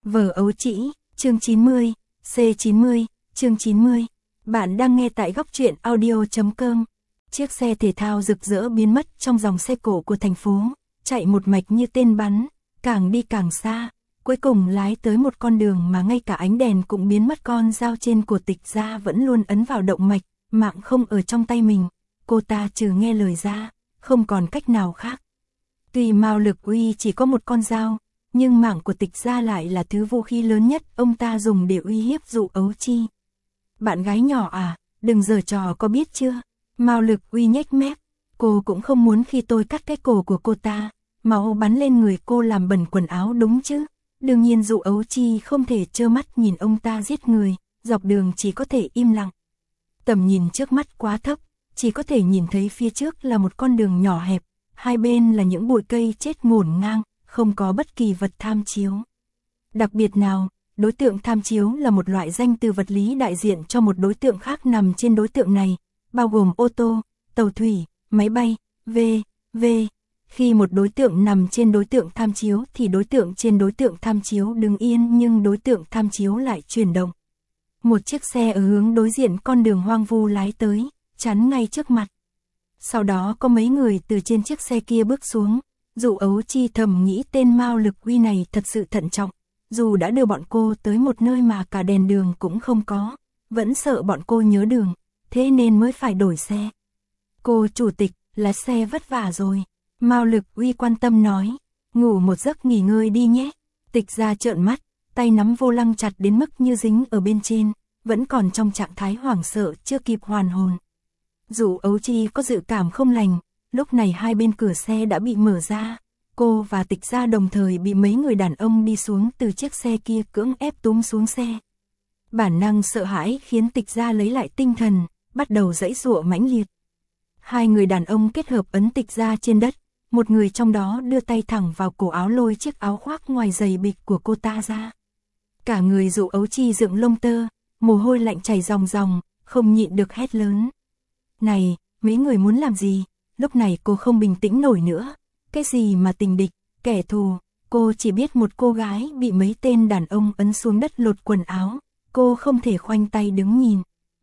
Vở ấu trĩ, chương 90, C90, chương 90. Bạn đang nghe tại góc truyện audio.com. Chiếc xe thể thao rực rỡ biến mất trong dòng xe cổ của thành phố, chạy một mạch như tên bắn, càng đi càng xa, cuối cùng lái tới một con đường mà ngay cả ánh đèn cũng biến mất. Con dao trên cổ Tịch Gia vẫn luôn ấn vào động mạch, mạng không ở trong tay mình, cô ta trừ nghe lời ra, không còn cách nào khác. Tuy Mao Lực Uy chỉ có một con dao, nhưng mạng của Tịch Gia lại là thứ vũ khí lớn nhất ông ta dùng để uy hiếp Dụ Ấu Chi. Bạn gái nhỏ à, đừng giở trò có biết chưa? Mao Lực Uy nhếch mép, cô cũng không muốn khi tôi cắt cái cổ của cô ta, máu bắn lên người cô làm bẩn quần áo đúng chứ? Đương nhiên Dụ Ấu Chi không thể trơ mắt nhìn ông ta giết người, dọc đường chỉ có thể im lặng. Tầm nhìn trước mắt quá thấp, chỉ có thể nhìn thấy phía trước là một con đường nhỏ hẹp, hai bên là những bụi cây chết ngổn ngang, không có bất kỳ vật tham chiếu. Đặc biệt nào, đối tượng tham chiếu là một loại danh từ vật lý đại diện cho một đối tượng khác nằm trên đối tượng này, bao gồm ô tô, tàu thủy, máy bay, v.v. Khi một đối tượng nằm trên đối tượng tham chiếu thì đối tượng trên đối tượng tham chiếu đứng yên nhưng đối tượng tham chiếu lại chuyển động. Một chiếc xe ở hướng đối diện con đường hoang vu lái tới, chắn ngay trước mặt. Sau đó có mấy người từ trên chiếc xe kia bước xuống. Dụ Ấu Chi thầm nghĩ tên Mao Lực Uy này thật sự thận trọng, dù đã đưa bọn cô tới một nơi mà cả đèn đường cũng không có, vẫn sợ bọn cô nhớ đường, thế nên mới phải đổi xe. Cô chủ tịch, lái xe vất vả rồi. Mao Lực Uy quan tâm nói, ngủ một giấc nghỉ ngơi đi nhé. Tịch Gia trợn mắt, tay nắm vô lăng chặt đến mức như dính ở bên trên, vẫn còn trong trạng thái hoảng sợ chưa kịp hoàn hồn. Dụ Ấu Chi có dự cảm không lành, lúc này hai bên cửa xe đã bị mở ra, cô và Tịch Gia đồng thời bị mấy người đàn ông đi xuống từ chiếc xe kia cưỡng ép túm xuống xe. Bản năng sợ hãi khiến Tịch Gia lấy lại tinh thần, bắt đầu giãy giụa mãnh liệt. Hai người đàn ông kết hợp ấn Tịch Gia trên đất, một người trong đó đưa tay thẳng vào cổ áo lôi chiếc áo khoác ngoài giày bịch của cô ta ra. Cả người Dụ Ấu Chi dựng lông tơ, mồ hôi lạnh chảy ròng ròng, không nhịn được hét lớn. Này, mấy người muốn làm gì? Lúc này cô không bình tĩnh nổi nữa. Cái gì mà tình địch, kẻ thù, cô chỉ biết một cô gái bị mấy tên đàn ông ấn xuống đất lột quần áo, cô không thể khoanh tay đứng nhìn.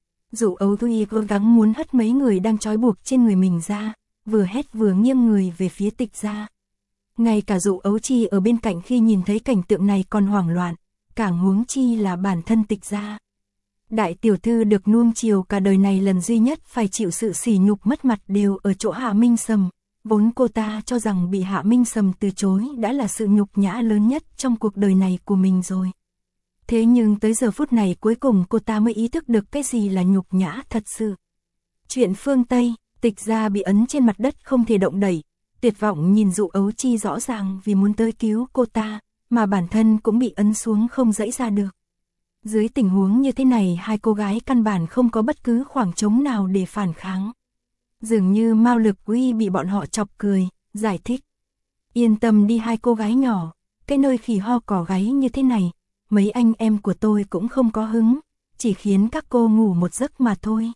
Dụ Ấu Chi cố gắng muốn hất mấy người đang trói buộc trên người mình ra, vừa hét vừa nghiêng người về phía Tịch Gia. Ngay cả Dụ Ấu Chi ở bên cạnh khi nhìn thấy cảnh tượng này còn hoảng loạn, càng huống chi là bản thân Tịch Gia. Đại tiểu thư được nuông chiều cả đời này lần duy nhất phải chịu sự sỉ nhục mất mặt đều ở chỗ Hạ Minh Sầm, vốn cô ta cho rằng bị Hạ Minh Sầm từ chối đã là sự nhục nhã lớn nhất trong cuộc đời này của mình rồi. Thế nhưng tới giờ phút này cuối cùng cô ta mới ý thức được cái gì là nhục nhã thật sự. Chuyện phương Tây, Tịch Gia bị ấn trên mặt đất không thể động đậy, tuyệt vọng nhìn Dụ Ấu Chi rõ ràng vì muốn tới cứu cô ta, mà bản thân cũng bị ấn xuống không giãy ra được. Dưới tình huống như thế này hai cô gái căn bản không có bất cứ khoảng trống nào để phản kháng. Dường như Mao Lực Uy bị bọn họ chọc cười, giải thích. Yên tâm đi hai cô gái nhỏ, cái nơi khỉ ho cỏ gáy như thế này, mấy anh em của tôi cũng không có hứng, chỉ khiến các cô ngủ một giấc mà thôi.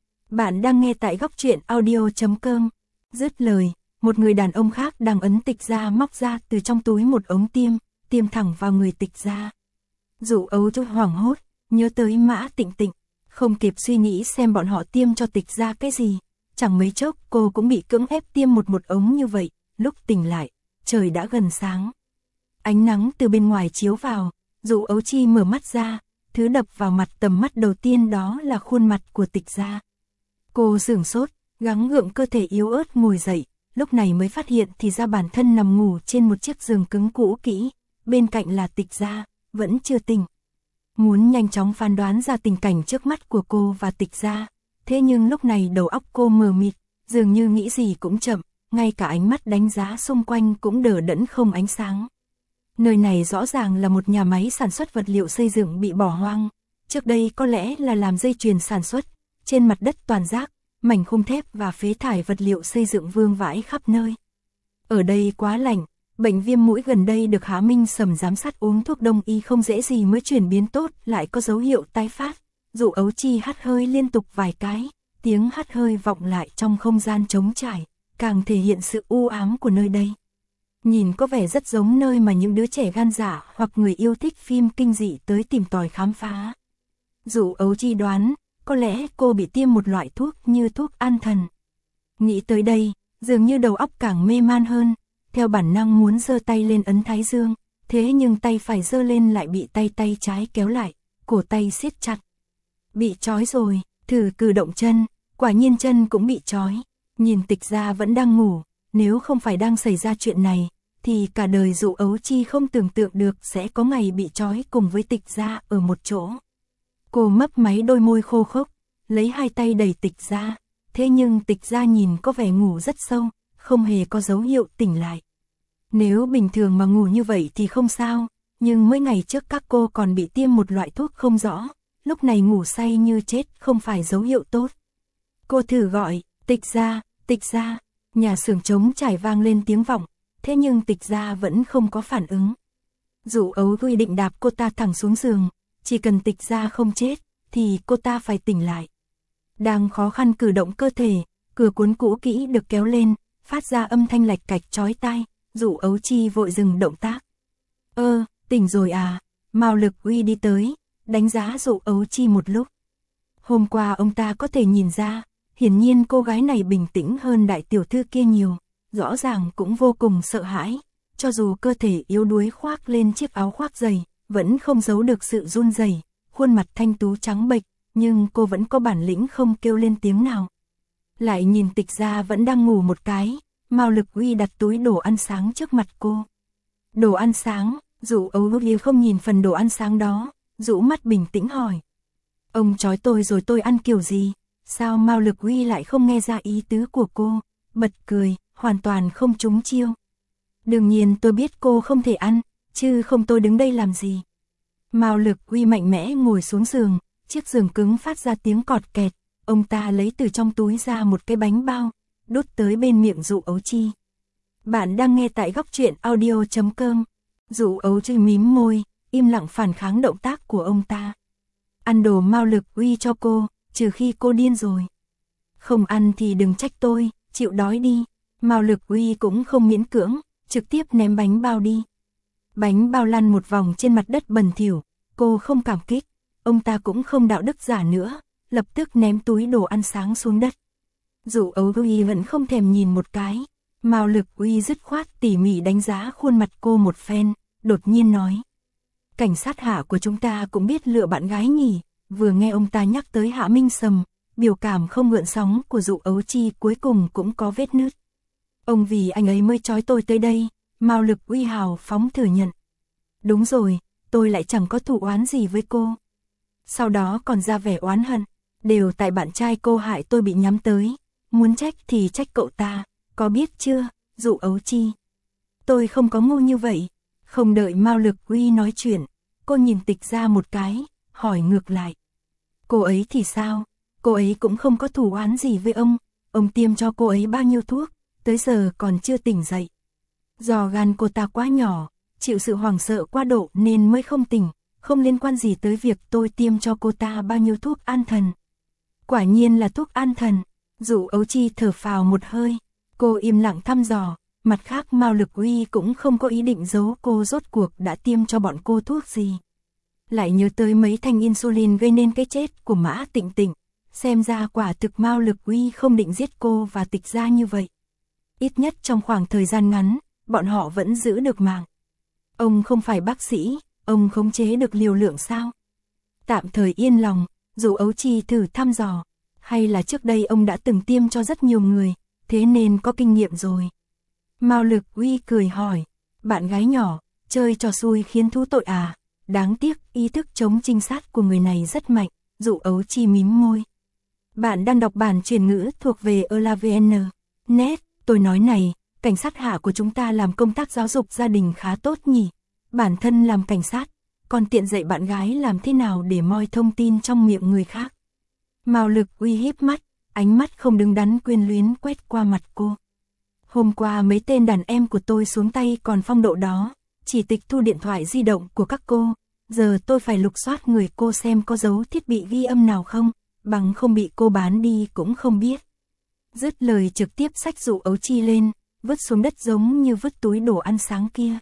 Bạn đang nghe tại góc truyện audio.com. Dứt lời, một người đàn ông khác đang ấn Tịch Gia móc ra từ trong túi một ống tiêm thẳng vào người Tịch Gia. Dụ Ấu Chi hoảng hốt, nhớ tới Mã Tịnh Tịnh, không kịp suy nghĩ xem bọn họ tiêm cho Tịch Gia cái gì, chẳng mấy chốc cô cũng bị cưỡng ép tiêm một ống như vậy, lúc tỉnh lại, trời đã gần sáng. Ánh nắng từ bên ngoài chiếu vào, Dụ Ấu Chi mở mắt ra, thứ đập vào mặt tầm mắt đầu tiên đó là khuôn mặt của Tịch Gia. Cô sửng sốt, gắng gượng cơ thể yếu ớt ngồi dậy, lúc này mới phát hiện thì ra bản thân nằm ngủ trên một chiếc giường cứng cũ kỹ, bên cạnh là Tịch Gia, vẫn chưa tỉnh. Muốn nhanh chóng phán đoán ra tình cảnh trước mắt của cô và Tịch Gia, thế nhưng lúc này đầu óc cô mờ mịt, dường như nghĩ gì cũng chậm, ngay cả ánh mắt đánh giá xung quanh cũng đờ đẫn không ánh sáng. Nơi này rõ ràng là một nhà máy sản xuất vật liệu xây dựng bị bỏ hoang, trước đây có lẽ là làm dây chuyền sản xuất, trên mặt đất toàn rác, mảnh khung thép và phế thải vật liệu xây dựng vương vãi khắp nơi. Ở đây quá lạnh, bệnh viêm mũi gần đây được Hạ Minh Sầm giám sát uống thuốc đông y không dễ gì mới chuyển biến tốt, lại có dấu hiệu tái phát. Dụ Ấu Chi hắt hơi liên tục vài cái, tiếng hắt hơi vọng lại trong không gian trống trải, càng thể hiện sự u ám của nơi đây. Nhìn có vẻ rất giống nơi mà những đứa trẻ gan dạ hoặc người yêu thích phim kinh dị tới tìm tòi khám phá. Dụ Ấu Chi đoán, có lẽ cô bị tiêm một loại thuốc như thuốc an thần. Nghĩ tới đây, dường như đầu óc càng mê man hơn, theo bản năng muốn giơ tay lên ấn thái dương, thế nhưng tay phải giơ lên lại bị tay trái kéo lại, cổ tay siết chặt. Bị trói rồi, thử cử động chân, quả nhiên chân cũng bị trói. Nhìn Tịch Gia vẫn đang ngủ, nếu không phải đang xảy ra chuyện này, thì cả đời Dụ Ấu Chi không tưởng tượng được sẽ có ngày bị trói cùng với Tịch Gia ở một chỗ. Cô mấp máy đôi môi khô khốc, lấy hai tay đẩy Tịch Gia, thế nhưng Tịch Gia nhìn có vẻ ngủ rất sâu, không hề có dấu hiệu tỉnh lại. Nếu bình thường mà ngủ như vậy thì không sao, nhưng mấy ngày trước các cô còn bị tiêm một loại thuốc không rõ, lúc này ngủ say như chết không phải dấu hiệu tốt. Cô thử gọi, Tịch Gia, nhà xưởng trống trải vang lên tiếng vọng, thế nhưng Tịch Gia vẫn không có phản ứng. Dụ Ấu Chi định đạp cô ta thẳng xuống giường, chỉ cần Tịch Gia không chết, thì cô ta phải tỉnh lại. Đang khó khăn cử động cơ thể, cửa cuốn cũ kỹ được kéo lên, phát ra âm thanh lạch cạch chói tai, Dụ Ấu Chi vội dừng động tác. Tỉnh rồi à? Mao Lực Uy đi tới, đánh giá Dụ Ấu Chi một lúc. Hôm qua ông ta có thể nhìn ra, hiển nhiên cô gái này bình tĩnh hơn đại tiểu thư kia nhiều, rõ ràng cũng vô cùng sợ hãi, cho dù cơ thể yếu đuối khoác lên chiếc áo khoác dày, vẫn không giấu được sự run rẩy, khuôn mặt thanh tú trắng bệch, nhưng cô vẫn có bản lĩnh không kêu lên tiếng nào. Lại nhìn Tịch Gia vẫn đang ngủ một cái, Mao Lực Uy đặt túi đồ ăn sáng trước mặt cô. Đồ ăn sáng, Dụ Ấu Chi không nhìn phần đồ ăn sáng đó, rũ mắt bình tĩnh hỏi. Ông trói tôi rồi tôi ăn kiểu gì? Sao Mao Lực Uy lại không nghe ra ý tứ của cô? Bật cười, hoàn toàn không trúng chiêu. Đương nhiên tôi biết cô không thể ăn, chứ không tôi đứng đây làm gì. Mao Lực Uy mạnh mẽ ngồi xuống giường, chiếc giường cứng phát ra tiếng cọt kẹt, ông ta lấy từ trong túi ra một cái bánh bao, đút tới bên miệng Dụ Ấu Chi. Bạn đang nghe tại Góc Truyện Audio.com. Dụ Ấu Chi mím môi, im lặng phản kháng động tác của ông ta. Ăn đồ Mao Lực Uy cho cô, trừ khi cô điên rồi. Không ăn thì đừng trách tôi, chịu đói đi. Mao Lực Uy cũng không miễn cưỡng, trực tiếp ném bánh bao đi. Bánh bao lăn một vòng trên mặt đất bẩn thỉu, cô không cảm kích, ông ta cũng không đạo đức giả nữa, lập tức ném túi đồ ăn sáng xuống đất. Dụ Ấu Chi vẫn không thèm nhìn một cái, Mao Lực Uy dứt khoát tỉ mỉ đánh giá khuôn mặt cô một phen, đột nhiên nói. Cảnh sát Hạ của chúng ta cũng biết lựa bạn gái nhỉ. Vừa nghe ông ta nhắc tới Hạ Minh Sầm, biểu cảm không gợn sóng của Dụ Ấu Chi cuối cùng cũng có vết nứt. Ông vì anh ấy mới trói tôi tới đây, Mao Lực Uy hào phóng thừa nhận. Đúng rồi, tôi lại chẳng có thù oán gì với cô. Sau đó còn ra vẻ oán hận, đều tại bạn trai cô hại tôi bị nhắm tới, muốn trách thì trách cậu ta, có biết chưa, Dụ Ấu Chi. Tôi không có ngu như vậy. Không đợi Mao Lực Uy nói chuyện, cô nhìn Tịch Gia một cái, hỏi ngược lại. Cô ấy thì sao? Cô ấy cũng không có thù oán gì với ông tiêm cho cô ấy bao nhiêu thuốc, tới giờ còn chưa tỉnh dậy. Do gan cô ta quá nhỏ, chịu sự hoảng sợ quá độ nên mới không tỉnh, không liên quan gì tới việc tôi tiêm cho cô ta bao nhiêu thuốc an thần. Quả nhiên là thuốc an thần, Dụ Ấu Chi thở phào một hơi, cô im lặng thăm dò. Mặt khác Mao Lực Uy cũng không có ý định giấu cô rốt cuộc đã tiêm cho bọn cô thuốc gì. Lại nhớ tới mấy thanh insulin gây nên cái chết của Mã Tịnh Tịnh, xem ra quả thực Mao Lực Uy không định giết cô và Tịch Gia như vậy. Ít nhất trong khoảng thời gian ngắn, bọn họ vẫn giữ được mạng. Ông không phải bác sĩ, ông khống chế được liều lượng sao? Tạm thời yên lòng, Dụ Ấu Chi thử thăm dò, hay là trước đây ông đã từng tiêm cho rất nhiều người, thế nên có kinh nghiệm rồi. Mao Lực Uy cười hỏi, bạn gái nhỏ, chơi trò xui khiến thú tội à? Đáng tiếc ý thức chống trinh sát của người này rất mạnh, Dụ Ấu Chi mím môi. Bạn đang đọc bản truyền ngữ thuộc về ELAVN.net, tôi nói này, cảnh sát Hạ của chúng ta làm công tác giáo dục gia đình khá tốt nhỉ. Bản thân làm cảnh sát, còn tiện dạy bạn gái làm thế nào để moi thông tin trong miệng người khác. Mao Lực Uy híp mắt, ánh mắt không đứng đắn quyến luyến quét qua mặt cô. Hôm qua mấy tên đàn em của tôi xuống tay còn phong độ đó, chỉ tịch thu điện thoại di động của các cô, giờ tôi phải lục soát người cô xem có dấu thiết bị ghi âm nào không, bằng không bị cô bán đi cũng không biết. Dứt lời trực tiếp xách Dụ Ấu Chi lên, vứt xuống đất giống như vứt túi đồ ăn sáng kia.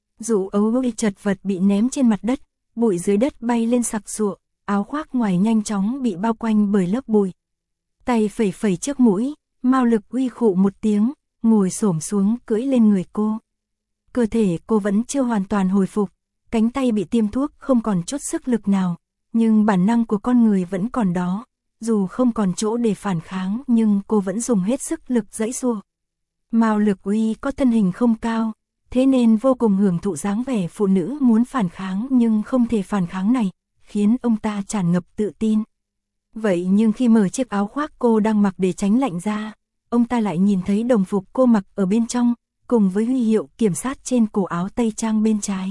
Dụ ấu chật vật bị ném trên mặt đất, bụi dưới đất bay lên sặc sụa, áo khoác ngoài nhanh chóng bị bao quanh bởi lớp bụi. Tay phẩy phẩy trước mũi, Mao Lực Uy khụ một tiếng, ngồi xổm xuống cưỡi lên người cô. Cơ thể cô vẫn chưa hoàn toàn hồi phục, cánh tay bị tiêm thuốc không còn chút sức lực nào, nhưng bản năng của con người vẫn còn đó. Dù không còn chỗ để phản kháng nhưng cô vẫn dùng hết sức lực giãy giụa. Mao Lực Uy có thân hình không cao, thế nên vô cùng hưởng thụ dáng vẻ phụ nữ muốn phản kháng nhưng không thể phản kháng này, khiến ông ta tràn ngập tự tin. Vậy nhưng khi mở chiếc áo khoác cô đang mặc để tránh lạnh ra, ông ta lại nhìn thấy đồng phục cô mặc ở bên trong, cùng với huy hiệu kiểm sát trên cổ áo tây trang bên trái.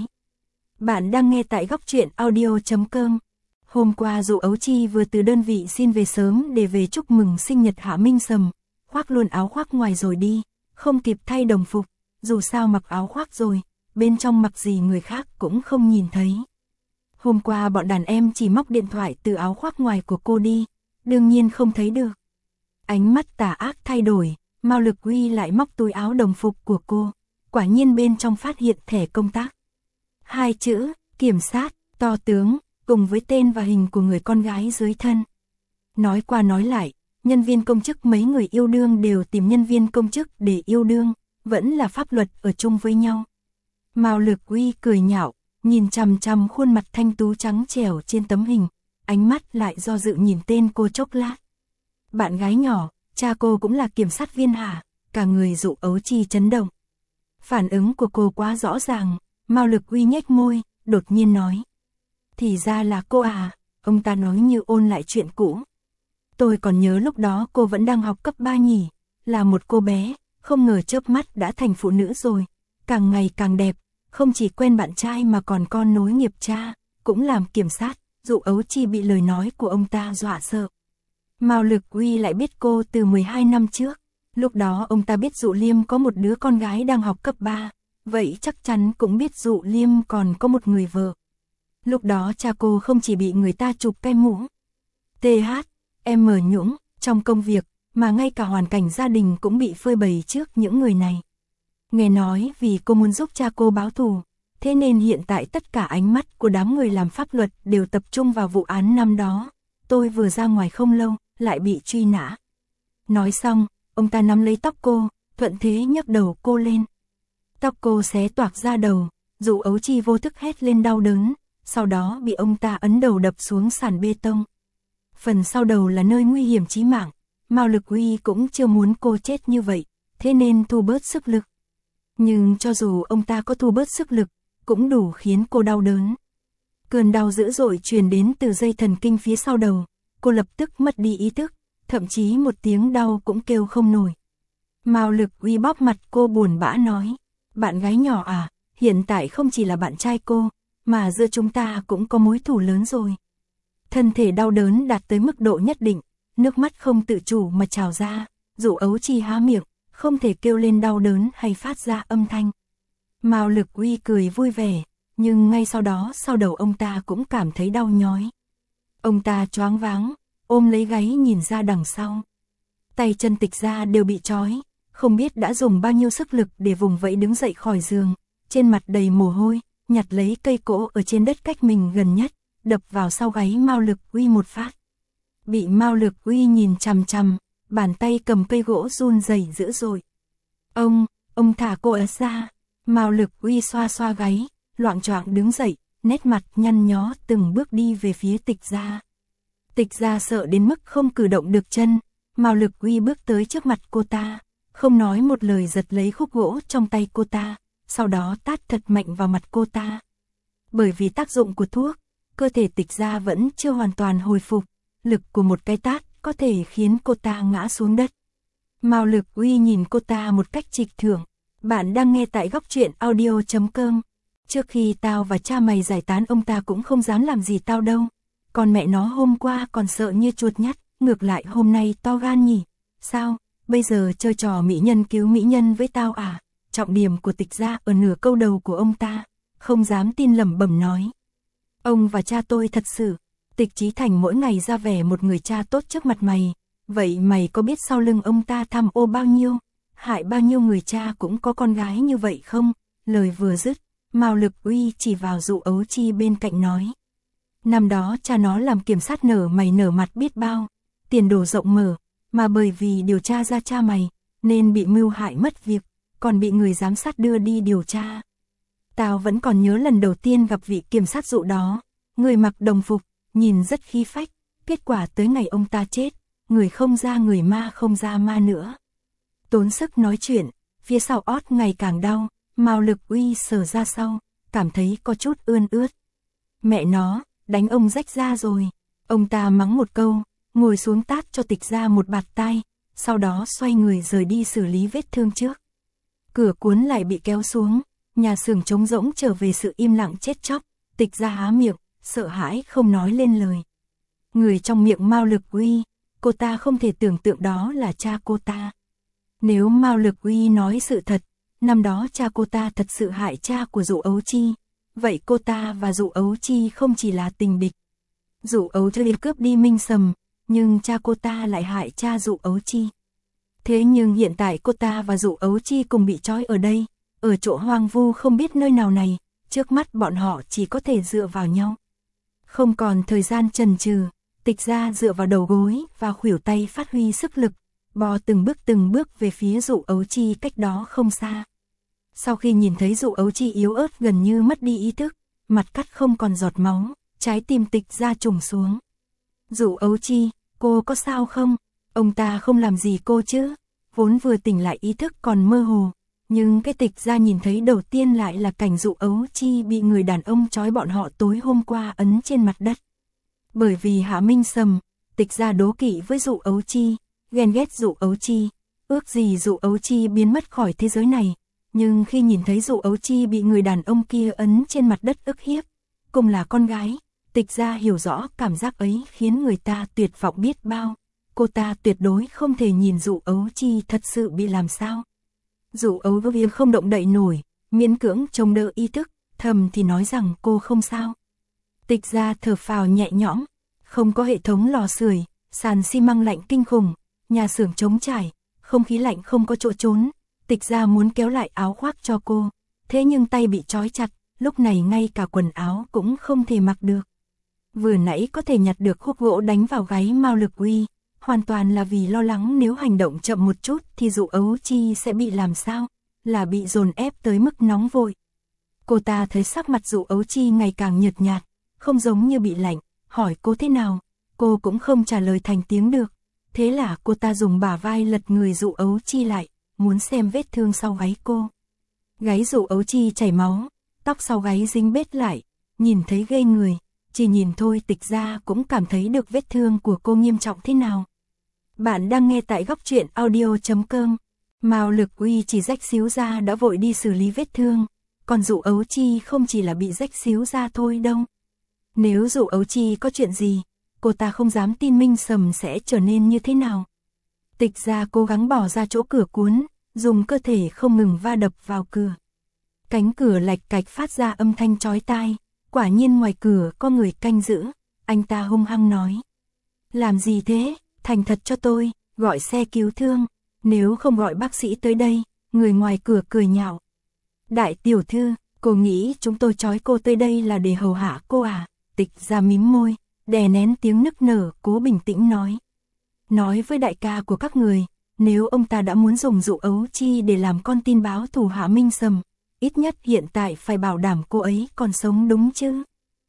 Bạn đang nghe tại góc truyện audio.com. Hôm qua Dụ Ấu Chi vừa từ đơn vị xin về sớm để về chúc mừng sinh nhật Hạ Minh Sầm, khoác luôn áo khoác ngoài rồi đi, không kịp thay đồng phục, dù sao mặc áo khoác rồi, bên trong mặc gì người khác cũng không nhìn thấy. Hôm qua bọn đàn em chỉ móc điện thoại từ áo khoác ngoài của cô đi, đương nhiên không thấy được. Ánh mắt tà ác thay đổi, Mao Lực Uy lại móc túi áo đồng phục của cô, quả nhiên bên trong phát hiện thẻ công tác. 2 chữ, kiểm sát, to tướng, cùng với tên và hình của người con gái dưới thân. Nói qua nói lại, nhân viên công chức mấy người yêu đương đều tìm nhân viên công chức để yêu đương, vẫn là pháp luật ở chung với nhau. Mao Lực Uy cười nhạo, nhìn chằm chằm khuôn mặt thanh tú trắng trẻo trên tấm hình, ánh mắt lại do dự nhìn tên cô chốc lát. Bạn gái nhỏ, cha cô cũng là kiểm sát viên hả? Cả người Dụ Ấu Chi chấn động. Phản ứng của cô quá rõ ràng, Mao Lực Uy nhếch môi, đột nhiên nói. Thì ra là cô à, ông ta nói như ôn lại chuyện cũ. Tôi còn nhớ lúc đó cô vẫn đang học cấp 3 nhỉ, là một cô bé, không ngờ chớp mắt đã thành phụ nữ rồi, càng ngày càng đẹp, không chỉ quen bạn trai mà còn con nối nghiệp cha, cũng làm kiểm sát. Dụ Ấu Chi bị lời nói của ông ta dọa sợ. Mao Lực Uy lại biết cô từ 12 năm trước, lúc đó ông ta biết Dụ Liêm có một đứa con gái đang học cấp 3, vậy chắc chắn cũng biết Dụ Liêm còn có một người vợ. Lúc đó cha cô không chỉ bị người ta chụp cái mũ THM nhũng trong công việc, mà ngay cả hoàn cảnh gia đình cũng bị phơi bày trước những người này. Nghe nói vì cô muốn giúp cha cô báo thù, thế nên hiện tại tất cả ánh mắt của đám người làm pháp luật đều tập trung vào vụ án năm đó. Tôi vừa ra ngoài không lâu, lại bị truy nã. Nói xong, ông ta nắm lấy tóc cô, thuận thế nhấc đầu cô lên. Tóc cô xé toạc ra đầu, Dụ Ấu Chi vô thức hét lên đau đớn, sau đó bị ông ta ấn đầu đập xuống sàn bê tông. Phần sau đầu là nơi nguy hiểm chí mạng, Mao Lực Uy cũng chưa muốn cô chết như vậy, thế nên thu bớt sức lực. Nhưng cho dù ông ta có thu bớt sức lực, cũng đủ khiến cô đau đớn. Cơn đau dữ dội truyền đến từ dây thần kinh phía sau đầu, cô lập tức mất đi ý thức, thậm chí một tiếng đau cũng kêu không nổi. Mao Lực Uy bóp mặt cô buồn bã nói, bạn gái nhỏ à, hiện tại không chỉ là bạn trai cô, mà giữa chúng ta cũng có mối thù lớn rồi. Thân thể đau đớn đạt tới mức độ nhất định, nước mắt không tự chủ mà trào ra, Dụ Ấu Chi há miệng, không thể kêu lên đau đớn hay phát ra âm thanh. Mao Lực Uy cười vui vẻ, nhưng ngay sau đó sau đầu ông ta cũng cảm thấy đau nhói. Ông ta choáng váng, ôm lấy gáy nhìn ra đằng sau. Tay chân Tịch Gia đều bị trói, không biết đã dùng bao nhiêu sức lực để vùng vẫy đứng dậy khỏi giường, trên mặt đầy mồ hôi, nhặt lấy cây cỗ ở trên đất cách mình gần nhất, đập vào sau gáy Mao Lực Uy một phát. Bị Mao Lực Uy nhìn chằm chằm, bàn tay cầm cây gỗ run rẩy dữ dội. Ông thả cô ấy ra. Mao Lực Uy xoa xoa gáy, loạng choạng đứng dậy, nét mặt nhăn nhó từng bước đi về phía Tịch Gia. Tịch Gia sợ đến mức không cử động được chân, Mao Lực Uy bước tới trước mặt cô ta, không nói một lời giật lấy khúc gỗ trong tay cô ta, sau đó tát thật mạnh vào mặt cô ta. Bởi vì tác dụng của thuốc, cơ thể Tịch Gia vẫn chưa hoàn toàn hồi phục, lực của một cái tát có thể khiến cô ta ngã xuống đất. Mao Lực Uy nhìn cô ta một cách trịch thượng. Bạn đang nghe tại góc truyện audio.com. Trước khi tao và cha mày giải tán ông ta cũng không dám làm gì tao đâu. Còn mẹ nó hôm qua còn sợ như chuột nhắt, ngược lại hôm nay to gan nhỉ. Sao, bây giờ chơi trò mỹ nhân cứu mỹ nhân với tao à? Trọng điểm của Tịch Gia ở nửa câu đầu của ông ta, không dám tin lẩm bẩm nói. Ông và cha tôi thật sự, Tịch Chí Thành mỗi ngày ra vẻ một người cha tốt trước mặt mày. Vậy mày có biết sau lưng ông ta tham ô bao nhiêu? hại bao nhiêu người cha cũng có con gái như vậy không? Lời vừa dứt, Mao Lực Uy chỉ vào Dụ Ấu Chi bên cạnh nói. Năm đó cha nó làm kiểm sát nở mày nở mặt biết bao, tiền đồ rộng mở, mà bởi vì điều tra ra cha mày, nên bị mưu hại mất việc, còn bị người giám sát đưa đi điều tra. Tao vẫn còn nhớ lần đầu tiên gặp vị kiểm sát Dụ đó, người mặc đồng phục, nhìn rất khí phách, kết quả tới ngày ông ta chết, người không ra người ma không ra ma nữa. Tốn sức nói chuyện, phía sau ót ngày càng đau, Mao Lực Uy sờ ra sau, cảm thấy có chút ươn ướt. Mẹ nó, đánh ông rách da rồi. Ông ta mắng một câu, ngồi xuống tát cho Tịch Gia một bạt tai, sau đó xoay người rời đi xử lý vết thương trước. Cửa cuốn lại bị kéo xuống, nhà xưởng trống rỗng trở về sự im lặng chết chóc, Tịch Gia há miệng, sợ hãi không nói lên lời. Người trong miệng Mao Lực Uy, cô ta không thể tưởng tượng đó là cha cô ta. Nếu Mao Lực Uy nói sự thật, năm đó cha cô ta thật sự hại cha của Dụ Ấu Chi, vậy cô ta và Dụ Ấu Chi không chỉ là tình địch. Dụ Ấu Chi cướp đi Minh Sầm, nhưng cha cô ta lại hại cha Dụ Ấu Chi. Thế nhưng hiện tại cô ta và Dụ Ấu Chi cùng bị trói ở đây, ở chỗ hoang vu không biết nơi nào này, trước mắt bọn họ chỉ có thể dựa vào nhau. Không còn thời gian chần chừ, Tịch Gia dựa vào đầu gối và khuỷu tay phát huy sức lực, bò từng bước về phía Dụ Ấu Chi cách đó không xa. Sau khi nhìn thấy Dụ Ấu Chi yếu ớt gần như mất đi ý thức, mặt cắt không còn giọt máu, trái tim Tịch Gia trùng xuống. Dụ Ấu Chi, cô có sao không? Ông ta không làm gì cô chứ? Vốn vừa tỉnh lại ý thức còn mơ hồ, nhưng cái Tịch Gia nhìn thấy đầu tiên lại là cảnh Dụ Ấu Chi bị người đàn ông trói bọn họ tối hôm qua ấn trên mặt đất. Bởi vì Hạ Minh Sầm, Tịch Gia đố kỵ với Dụ Ấu Chi, ghen ghét Dụ Ấu Chi, ước gì Dụ Ấu Chi biến mất khỏi thế giới này. Nhưng khi nhìn thấy Dụ Ấu Chi bị người đàn ông kia ấn trên mặt đất ức hiếp, cùng là con gái, Tịch Gia hiểu rõ cảm giác ấy khiến người ta tuyệt vọng biết bao. Cô ta tuyệt đối không thể nhìn Dụ Ấu Chi thật sự bị làm sao. Dụ Ấu Chi không động đậy nổi, miễn cưỡng chống đỡ ý thức, thầm thì nói rằng cô không sao. Tịch Gia thở phào nhẹ nhõm, không có hệ thống lò sưởi, sàn xi măng lạnh kinh khủng, nhà xưởng trống trải, không khí lạnh không có chỗ trốn. Tịch Gia muốn kéo lại áo khoác cho cô, thế nhưng tay bị trói chặt, lúc này ngay cả quần áo cũng không thể mặc được. Vừa nãy có thể nhặt được khúc gỗ đánh vào gáy Mao Lực Uy, hoàn toàn là vì lo lắng nếu hành động chậm một chút thì Dụ Ấu Chi sẽ bị làm sao, là bị dồn ép tới mức nóng vội. Cô ta thấy sắc mặt Dụ Ấu Chi ngày càng nhợt nhạt, không giống như bị lạnh, hỏi cô thế nào, cô cũng không trả lời thành tiếng được. Thế là cô ta dùng bả vai lật người Dụ Ấu Chi lại, muốn xem vết thương sau gáy cô. Gáy Dụ Ấu Chi chảy máu, tóc sau gáy dính bết lại, nhìn thấy ghê người, chỉ nhìn thôi Tịch Gia cũng cảm thấy được vết thương của cô nghiêm trọng thế nào. Bạn đang nghe tại góc truyện audio.com. Mao Lực Uy chỉ rách xíu da đã vội đi xử lý vết thương, còn Dụ Ấu Chi không chỉ là bị rách xíu da thôi đâu. Nếu Dụ Ấu Chi có chuyện gì, cô ta không dám tin Minh Sầm sẽ trở nên như thế nào. Tịch Gia cố gắng bỏ ra chỗ cửa cuốn, dùng cơ thể không ngừng va đập vào cửa. Cánh cửa lạch cạch phát ra âm thanh chói tai, quả nhiên ngoài cửa có người canh giữ, anh ta hung hăng nói. Làm gì thế, thành thật cho tôi, gọi xe cứu thương, nếu không gọi bác sĩ tới đây, người ngoài cửa cười nhạo. Đại tiểu thư, cô nghĩ chúng tôi trói cô tới đây là để hầu hạ cô à? Tịch Gia mím môi, đè nén tiếng nức nở, cố bình tĩnh nói. Nói với đại ca của các người, nếu ông ta đã muốn dùng Dụ Ấu Chi để làm con tin báo thù Hạ Minh Sầm, ít nhất hiện tại phải bảo đảm cô ấy còn sống đúng chứ.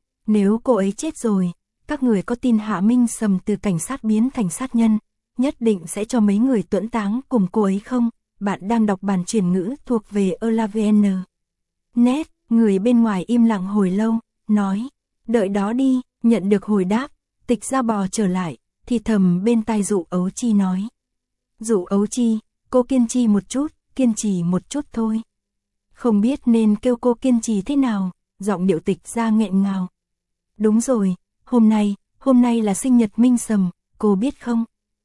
Nếu cô ấy chết rồi, các người có tin Hạ Minh Sầm từ cảnh sát biến thành sát nhân, nhất định sẽ cho mấy người tuẫn táng cùng cô ấy không? Bạn đang đọc bản chuyển ngữ thuộc về ELAVN. Nét, người bên ngoài im lặng hồi lâu, nói, đợi đó đi, nhận được hồi đáp, Tịch Gia bò trở lại, thì thầm bên tai Dụ Ấu Chi nói. Dụ Ấu Chi, cô kiên trì một chút thôi. Không biết nên kêu cô kiên trì thế nào, giọng điệu Tịch Gia nghẹn ngào. Đúng rồi, hôm nay là sinh nhật Minh Sầm, cô biết không?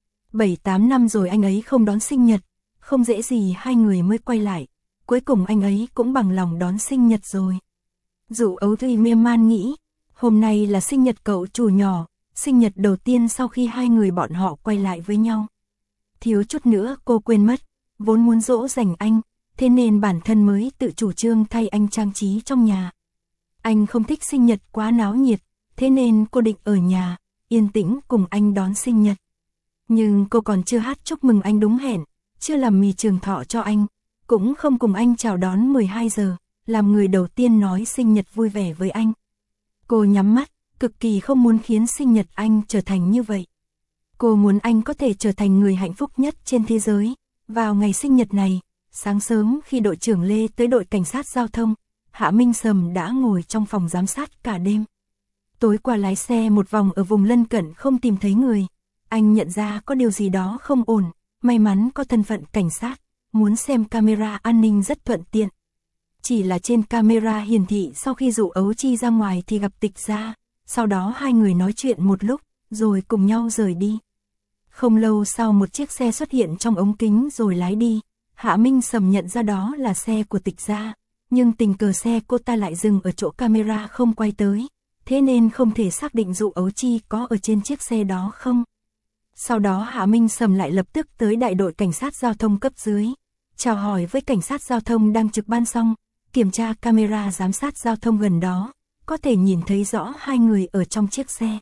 7-8 năm rồi anh ấy không đón sinh nhật, không dễ gì hai người mới quay lại, cuối cùng anh ấy cũng bằng lòng đón sinh nhật rồi. Dụ Ấu Chi mê man nghĩ, hôm nay là sinh nhật cậu chủ nhỏ, sinh nhật đầu tiên sau khi hai người bọn họ quay lại với nhau. Thiếu chút nữa cô quên mất, vốn muốn dỗ dành anh, thế nên bản thân mới tự chủ trương thay anh trang trí trong nhà. Anh không thích sinh nhật quá náo nhiệt, thế nên cô định ở nhà, yên tĩnh cùng anh đón sinh nhật. Nhưng cô còn chưa hát chúc mừng anh đúng hẹn, chưa làm mì trường thọ cho anh, cũng không cùng anh chào đón 12 giờ, làm người đầu tiên nói sinh nhật vui vẻ với anh. Cô nhắm mắt, cực kỳ không muốn khiến sinh nhật anh trở thành như vậy. Cô muốn anh có thể trở thành người hạnh phúc nhất trên thế giới. Vào ngày sinh nhật này, sáng sớm khi đội trưởng Lê tới đội cảnh sát giao thông, Hạ Minh Sầm đã ngồi trong phòng giám sát cả đêm. Tối qua lái xe một vòng ở vùng lân cận không tìm thấy người. Anh nhận ra có điều gì đó không ổn, may mắn có thân phận cảnh sát, muốn xem camera an ninh rất thuận tiện. Chỉ là trên camera hiển thị sau khi dụ Ấu Chi ra ngoài thì gặp Tịch Gia, sau đó hai người nói chuyện một lúc, rồi cùng nhau rời đi. Không lâu sau một chiếc xe xuất hiện trong ống kính rồi lái đi, Hạ Minh Sầm nhận ra đó là xe của Tịch Gia, nhưng tình cờ xe cô ta lại dừng ở chỗ camera không quay tới, thế nên không thể xác định dụ Ấu Chi có ở trên chiếc xe đó không. Sau đó Hạ Minh Sầm lại lập tức tới đại đội cảnh sát giao thông cấp dưới, chào hỏi với cảnh sát giao thông đang trực ban xong, kiểm tra camera giám sát giao thông gần đó, có thể nhìn thấy rõ hai người ở trong chiếc xe.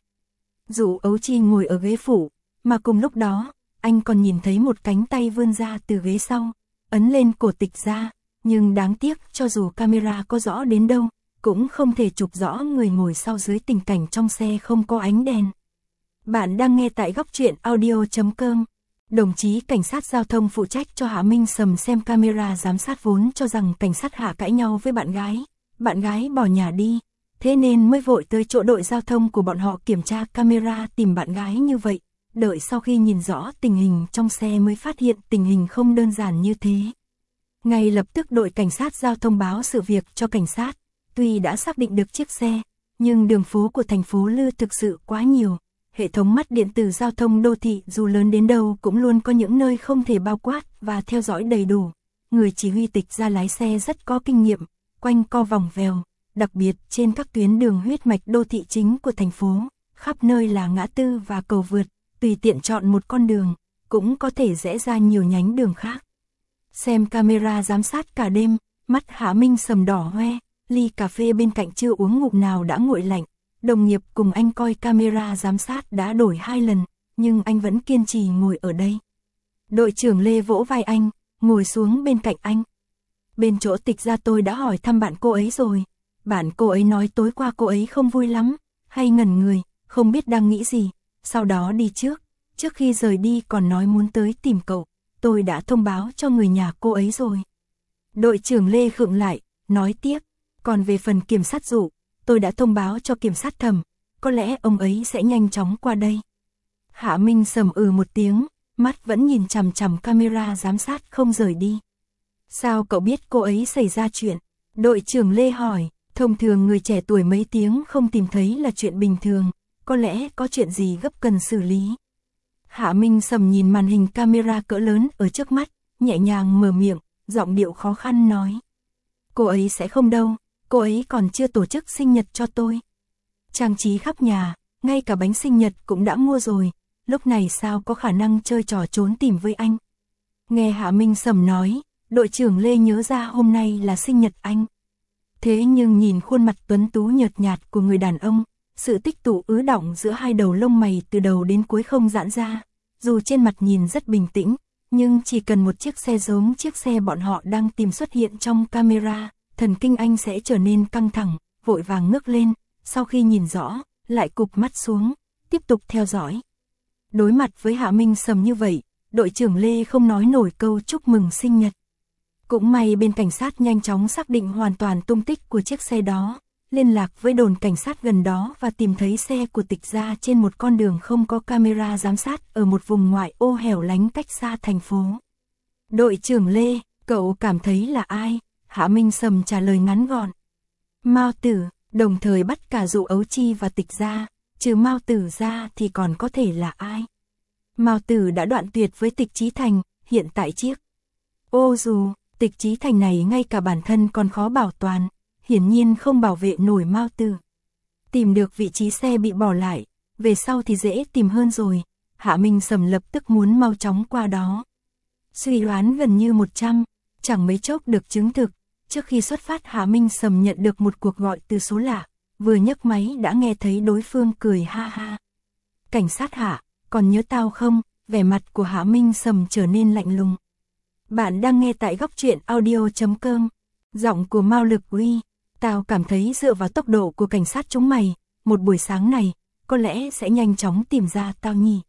Dụ Ấu Chi ngồi ở ghế phụ, mà cùng lúc đó, anh còn nhìn thấy một cánh tay vươn ra từ ghế sau, ấn lên cổ Tịch Gia, nhưng đáng tiếc cho dù camera có rõ đến đâu, cũng không thể chụp rõ người ngồi sau dưới tình cảnh trong xe không có ánh đèn. Bạn đang nghe tại Góc Truyện Audio.com. Đồng chí cảnh sát giao thông phụ trách cho Hạ Minh Sầm xem camera giám sát vốn cho rằng cảnh sát Hạ cãi nhau với bạn gái bỏ nhà đi, thế nên mới vội tới chỗ đội giao thông của bọn họ kiểm tra camera tìm bạn gái như vậy, đợi sau khi nhìn rõ tình hình trong xe mới phát hiện tình hình không đơn giản như thế. Ngay lập tức đội cảnh sát giao thông báo sự việc cho cảnh sát, tuy đã xác định được chiếc xe, nhưng đường phố của thành phố Lư thực sự quá nhiều. Hệ thống mắt điện tử giao thông đô thị dù lớn đến đâu cũng luôn có những nơi không thể bao quát và theo dõi đầy đủ. Người chỉ huy Tịch Gia lái xe rất có kinh nghiệm, quanh co vòng vèo, đặc biệt trên các tuyến đường huyết mạch đô thị chính của thành phố, khắp nơi là ngã tư và cầu vượt, tùy tiện chọn một con đường, cũng có thể rẽ ra nhiều nhánh đường khác. Xem camera giám sát cả đêm, mắt Hạ Minh Sầm đỏ hoe, ly cà phê bên cạnh chưa uống ngụm nào đã nguội lạnh. Đồng nghiệp cùng anh coi camera giám sát đã đổi 2 lần, nhưng anh vẫn kiên trì ngồi ở đây. Đội trưởng Lê vỗ vai anh, ngồi xuống bên cạnh anh. Bên chỗ Tịch Gia tôi đã hỏi thăm bạn cô ấy rồi. Bạn cô ấy nói tối qua cô ấy không vui lắm, hay ngẩn người, không biết đang nghĩ gì. Sau đó đi trước khi rời đi còn nói muốn tới tìm cậu. Tôi đã thông báo cho người nhà cô ấy rồi. Đội trưởng Lê khựng lại, nói tiếp, còn về phần kiểm sát Dụ, tôi đã thông báo cho kiểm sát Thẩm, có lẽ ông ấy sẽ nhanh chóng qua đây. Hạ Minh Sầm một tiếng, mắt vẫn nhìn chằm chằm camera giám sát không rời đi. Sao cậu biết cô ấy xảy ra chuyện? Đội trưởng Lê hỏi, thông thường người trẻ tuổi mấy tiếng không tìm thấy là chuyện bình thường, có lẽ có chuyện gì gấp cần xử lý. Hạ Minh Sầm nhìn màn hình camera cỡ lớn ở trước mắt, nhẹ nhàng mở miệng, giọng điệu khó khăn nói. Cô ấy sẽ không đâu. Cô ấy còn chưa tổ chức sinh nhật cho tôi. Trang trí khắp nhà, ngay cả bánh sinh nhật cũng đã mua rồi, lúc này sao có khả năng chơi trò trốn tìm với anh. Nghe Hạ Minh Sầm nói, đội trưởng Lê nhớ ra hôm nay là sinh nhật anh. Thế nhưng nhìn khuôn mặt tuấn tú nhợt nhạt của người đàn ông, sự tích tụ ứ đọng giữa hai đầu lông mày từ đầu đến cuối không giãn ra, dù trên mặt nhìn rất bình tĩnh, nhưng chỉ cần một chiếc xe giống chiếc xe bọn họ đang tìm xuất hiện trong camera, thần kinh anh sẽ trở nên căng thẳng, vội vàng ngước lên, sau khi nhìn rõ, lại cụp mắt xuống, tiếp tục theo dõi. Đối mặt với Hạ Minh Sầm như vậy, đội trưởng Lê không nói nổi câu chúc mừng sinh nhật. Cũng may bên cảnh sát nhanh chóng xác định hoàn toàn tung tích của chiếc xe đó, liên lạc với đồn cảnh sát gần đó và tìm thấy xe của Tịch Gia trên một con đường không có camera giám sát ở một vùng ngoại ô hẻo lánh cách xa thành phố. Đội trưởng Lê, cậu cảm thấy là ai? Hạ Minh Sầm trả lời ngắn gọn. Mao Tử, đồng thời bắt cả Dụ Ấu Chi và Tịch Gia, trừ Mao Tử ra thì còn có thể là ai? Mao Tử đã đoạn tuyệt với Tịch Chí Thành, hiện tại chiếc ô dù Tịch Chí Thành này ngay cả bản thân còn khó bảo toàn, hiển nhiên không bảo vệ nổi Mao Tử. Tìm được vị trí xe bị bỏ lại, về sau thì dễ tìm hơn rồi, Hạ Minh Sầm lập tức muốn mau chóng qua đó. Suy đoán gần như 100, chẳng mấy chốc được chứng thực. Trước khi xuất phát Hạ Minh Sầm nhận được một cuộc gọi từ số lạ, vừa nhấc máy đã nghe thấy đối phương cười ha ha. Cảnh sát Hạ, còn nhớ tao không? Vẻ mặt của Hạ Minh Sầm trở nên lạnh lùng. Bạn đang nghe tại góc truyện audio.com. Giọng của Mao Lực Uy. Tao cảm thấy dựa vào tốc độ của cảnh sát chúng mày, một buổi sáng này, có lẽ sẽ nhanh chóng tìm ra tao nhỉ.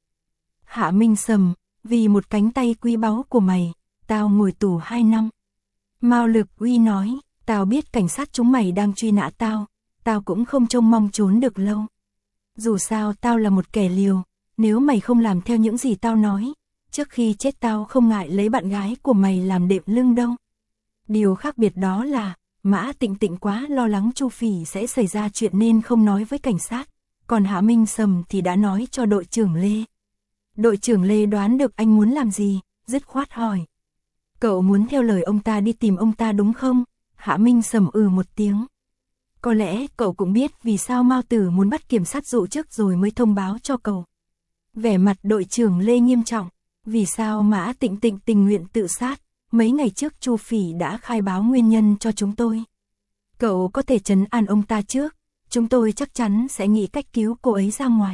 Hạ Minh Sầm, vì một cánh tay quý báu của mày, tao ngồi tù 2 năm. Mao Lực Uy nói, tao biết cảnh sát chúng mày đang truy nã tao cũng không trông mong trốn được lâu. Dù sao tao là một kẻ liều, nếu mày không làm theo những gì tao nói, trước khi chết tao không ngại lấy bạn gái của mày làm đệm lưng đâu. Điều khác biệt đó là, Mã Tịnh Tịnh quá lo lắng Chu Phỉ sẽ xảy ra chuyện nên không nói với cảnh sát, còn Hạ Minh Sầm thì đã nói cho đội trưởng Lê. Đội trưởng Lê đoán được anh muốn làm gì, dứt khoát hỏi. Cậu muốn theo lời ông ta đi tìm ông ta đúng không? Hạ Minh Sầm một tiếng. Có lẽ cậu cũng biết vì sao Mao Tử muốn bắt kiểm sát dụ trước rồi mới thông báo cho cậu. Vẻ mặt đội trưởng Lê nghiêm trọng. Vì sao Mã Tịnh Tịnh tình nguyện tự sát? Mấy ngày trước Chu Phỉ đã khai báo nguyên nhân cho chúng tôi. Cậu có thể trấn an ông ta trước, chúng tôi chắc chắn sẽ nghĩ cách cứu cô ấy ra ngoài.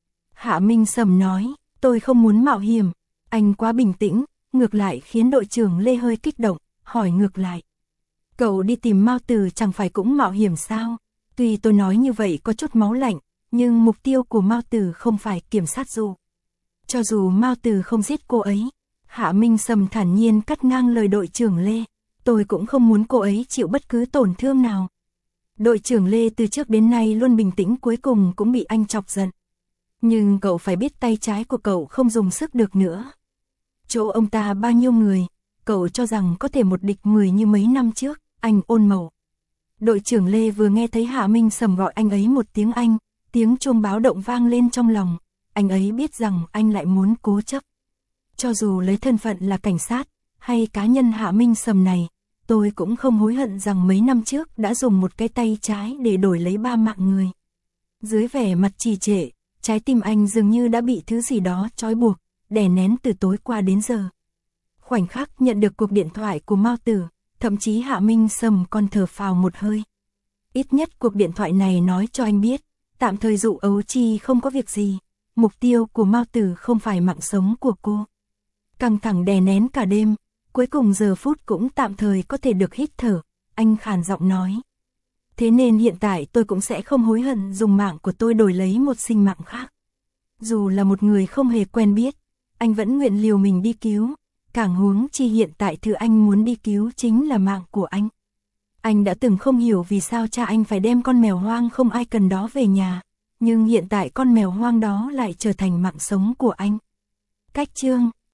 Hạ Minh Sầm nói, tôi không muốn mạo hiểm. Anh quá bình tĩnh, ngược lại khiến đội trưởng Lê hơi kích động, hỏi ngược lại. Cậu đi tìm Mao Tử chẳng phải cũng mạo hiểm sao? Tuy tôi nói như vậy có chút máu lạnh, nhưng mục tiêu của Mao Tử không phải kiểm sát dụ. Cho dù Mao Tử không giết cô ấy, Hạ Minh Sầm thản nhiên cắt ngang lời đội trưởng Lê, tôi cũng không muốn cô ấy chịu bất cứ tổn thương nào. Đội trưởng Lê từ trước đến nay luôn bình tĩnh, cuối cùng cũng bị anh chọc giận. Nhưng cậu phải biết tay trái của cậu không dùng sức được nữa. Chỗ ông ta bao nhiêu người, cậu cho rằng có thể một địch 10 như mấy năm trước, anh ôn mầu. Đội trưởng Lê vừa nghe thấy Hạ Minh Sầm gọi anh ấy một tiếng anh, tiếng chuông báo động vang lên trong lòng, anh ấy biết rằng anh lại muốn cố chấp. Cho dù lấy thân phận là cảnh sát, hay cá nhân Hạ Minh Sầm này, tôi cũng không hối hận rằng mấy năm trước đã dùng một cái tay trái để đổi lấy 3 mạng người. Dưới vẻ mặt trì trệ, trái tim anh dường như đã bị thứ gì đó trói buộc, đè nén từ tối qua đến giờ. Khoảnh khắc nhận được cuộc điện thoại của Mao Tử, thậm chí Hạ Minh Sầm còn thở phào một hơi. Ít nhất cuộc điện thoại này nói cho anh biết, tạm thời Dụ Ấu Chi không có việc gì, mục tiêu của Mao Tử không phải mạng sống của cô. Căng thẳng đè nén cả đêm, cuối cùng giờ phút cũng tạm thời có thể được hít thở, anh khàn giọng nói. Thế nên hiện tại tôi cũng sẽ không hối hận dùng mạng của tôi đổi lấy một sinh mạng khác. Dù là một người không hề quen biết, anh vẫn nguyện liều mình đi cứu, càng huống chi hiện tại thứ anh muốn đi cứu chính là mạng của anh. Anh đã từng không hiểu vì sao cha anh phải đem con mèo hoang không ai cần đó về nhà, nhưng hiện tại con mèo hoang đó lại trở thành mạng sống của anh. Cách chương